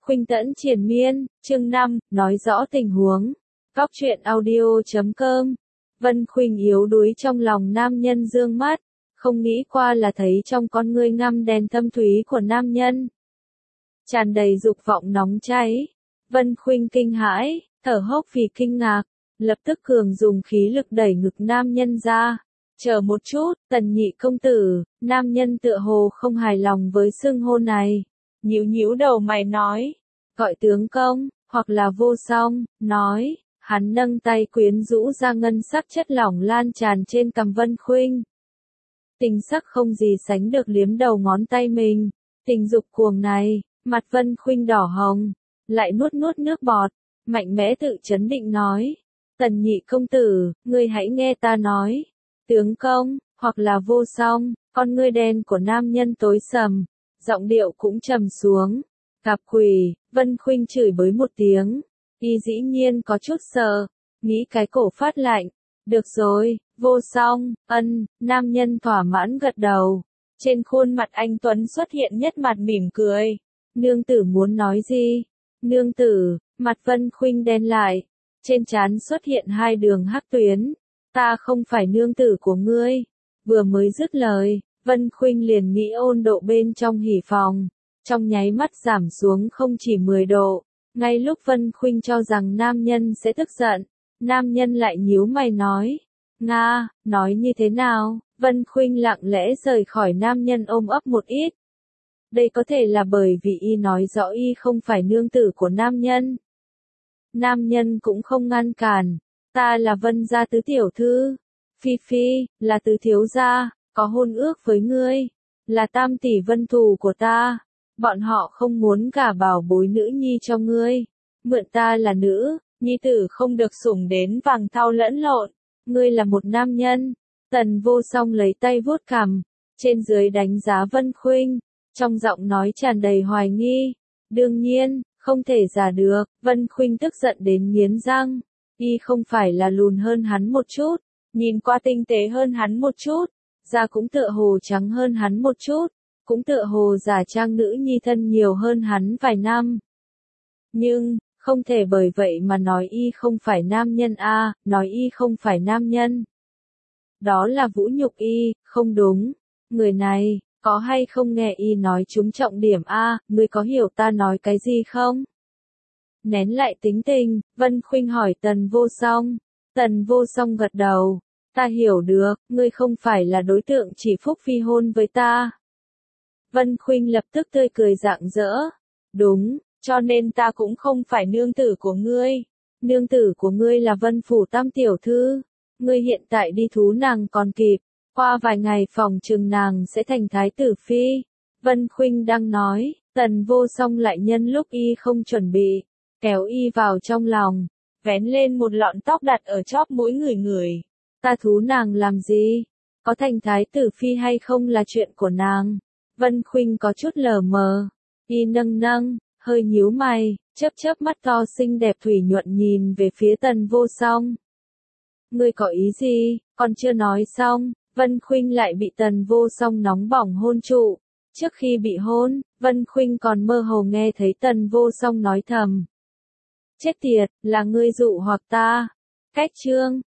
Khuynh Tẫn triền miên, chương 5, nói rõ tình huống. Góc truyện audio.com. Vân Khuynh yếu đuối trong lòng nam nhân dương mắt, không nghĩ qua là thấy trong con ngươi ngăm đen thâm thúy của nam nhân, tràn đầy dục vọng nóng cháy. Vân Khuynh kinh hãi, thở hốc vì kinh ngạc, lập tức cường dùng khí lực đẩy ngực nam nhân ra. Chờ một chút, Tần nhị công tử. Nam nhân tựa hồ không hài lòng với xưng hô này, nhíu nhíu đầu mày nói, gọi tướng công, hoặc là vô song, nói. Hắn nâng tay quyến rũ ra ngân sắc chất lỏng lan tràn trên cằm Vân Khuynh. Tình sắc không gì sánh được liếm đầu ngón tay mình, tình dục cuồng này, mặt Vân Khuynh đỏ hồng, lại nuốt nuốt nước bọt, mạnh mẽ tự chấn định nói, Tần nhị công tử, ngươi hãy nghe ta nói, tướng công, hoặc là vô song. Con ngươi đen của nam nhân tối sầm, giọng điệu cũng trầm xuống. Gặp quỷ. Vân Khuynh chửi bới một tiếng, y dĩ nhiên có chút sợ, nghĩ cái cổ phát lạnh. Được rồi, vô song, ân. Nam nhân thỏa mãn gật đầu, trên khuôn mặt anh tuấn xuất hiện nhất mặt mỉm cười. Nương tử muốn nói gì? Nương tử. Mặt Vân Khuynh đen lại, trên trán xuất hiện hai đường hắc tuyến. Ta không phải nương tử của ngươi. Vừa mới dứt lời, Vân Khuynh liền nghĩ ôn độ bên trong hỉ phòng, trong nháy mắt giảm xuống không chỉ 10 độ. Ngay lúc Vân Khuynh cho rằng nam nhân sẽ tức giận, nam nhân lại nhíu mày nói, Nga, nói như thế nào? Vân Khuynh lặng lẽ rời khỏi nam nhân ôm ấp một ít. Đây có thể là bởi vì y nói rõ y không phải nương tử của nam nhân. Nam nhân cũng không ngăn cản, ta là Vân gia tứ tiểu thư. Phi Phi, là tứ thiếu gia, có hôn ước với ngươi, là tam tỷ vân thù của ta. Bọn họ không muốn gả bảo bối nữ nhi cho ngươi. Mượn ta là nữ, nhi tử không được sủng đến vàng thau lẫn lộn. Ngươi là một nam nhân. Tần Vô Song lấy tay vuốt cằm, trên dưới đánh giá Vân Khuynh, trong giọng nói tràn đầy hoài nghi. Đương nhiên, không thể giả được. Vân Khuynh tức giận đến nghiến răng. Y không phải là lùn hơn hắn một chút, nhìn qua tinh tế hơn hắn một chút, da cũng tựa hồ trắng hơn hắn một chút, cũng tựa hồ giả trang nữ nhi thân nhiều hơn hắn vài năm. Nhưng, không thể bởi vậy mà nói y không phải nam nhân a, nói y không phải nam nhân. Đó là vũ nhục y, không đúng. Người này, có hay không nghe y nói trúng trọng điểm a, ngươi có hiểu ta nói cái gì không? Nén lại tính tình, Vân Khuynh hỏi Tần Vô Song. Tần Vô Song gật đầu. Ta hiểu được, ngươi không phải là đối tượng chỉ phúc phi hôn với ta. Vân Khuynh lập tức tươi cười rạng rỡ. Đúng, cho nên ta cũng không phải nương tử của ngươi. Nương tử của ngươi là Vân Phủ tam tiểu thư. Ngươi hiện tại đi thú nàng còn kịp. Qua vài ngày phòng chừng nàng sẽ thành thái tử phi. Vân Khuynh đang nói, Tần Vô Song lại nhân lúc y không chuẩn bị, kéo y vào trong lòng, vén lên một lọn tóc đặt ở chóp mũi người. Ta thú nàng làm gì? Có thành thái tử phi hay không là chuyện của nàng. Vân Khuynh có chút lờ mờ. Y nâng, hơi nhíu mày, chớp mắt to xinh đẹp thủy nhuận nhìn về phía Tần Vô Song. Ngươi có ý gì? Còn chưa nói xong, Vân Khuynh lại bị Tần Vô Song nóng bỏng hôn trụ. Trước khi bị hôn, Vân Khuynh còn mơ hồ nghe thấy Tần Vô Song nói thầm. Chết tiệt, là ngươi dụ hoặc ta. Cách chương.